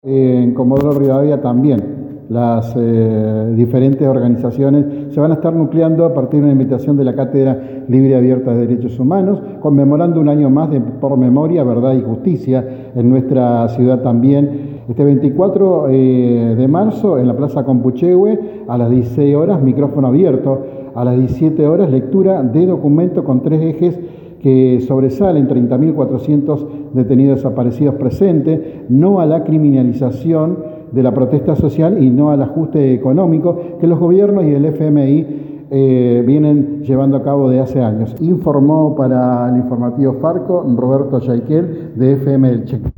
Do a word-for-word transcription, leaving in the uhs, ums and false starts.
En Comodoro Rivadavia también las eh, diferentes organizaciones se van a estar nucleando a partir de una invitación de la Cátedra Libre y Abierta de Derechos Humanos, conmemorando un año más de Por Memoria, Verdad y Justicia en nuestra ciudad también. Este veinticuatro eh, de marzo en la Plaza Compuchehue a las dieciséis horas, micrófono abierto, a las diecisiete horas, lectura de documento con tres ejes que sobresalen: treinta mil cuatrocientos detenidos desaparecidos presentes, no a la criminalización de la protesta social y no al ajuste económico que los gobiernos y el F M I eh, vienen llevando a cabo de hace años. Informó para el informativo Farco Roberto Yaiquel de F M Elche.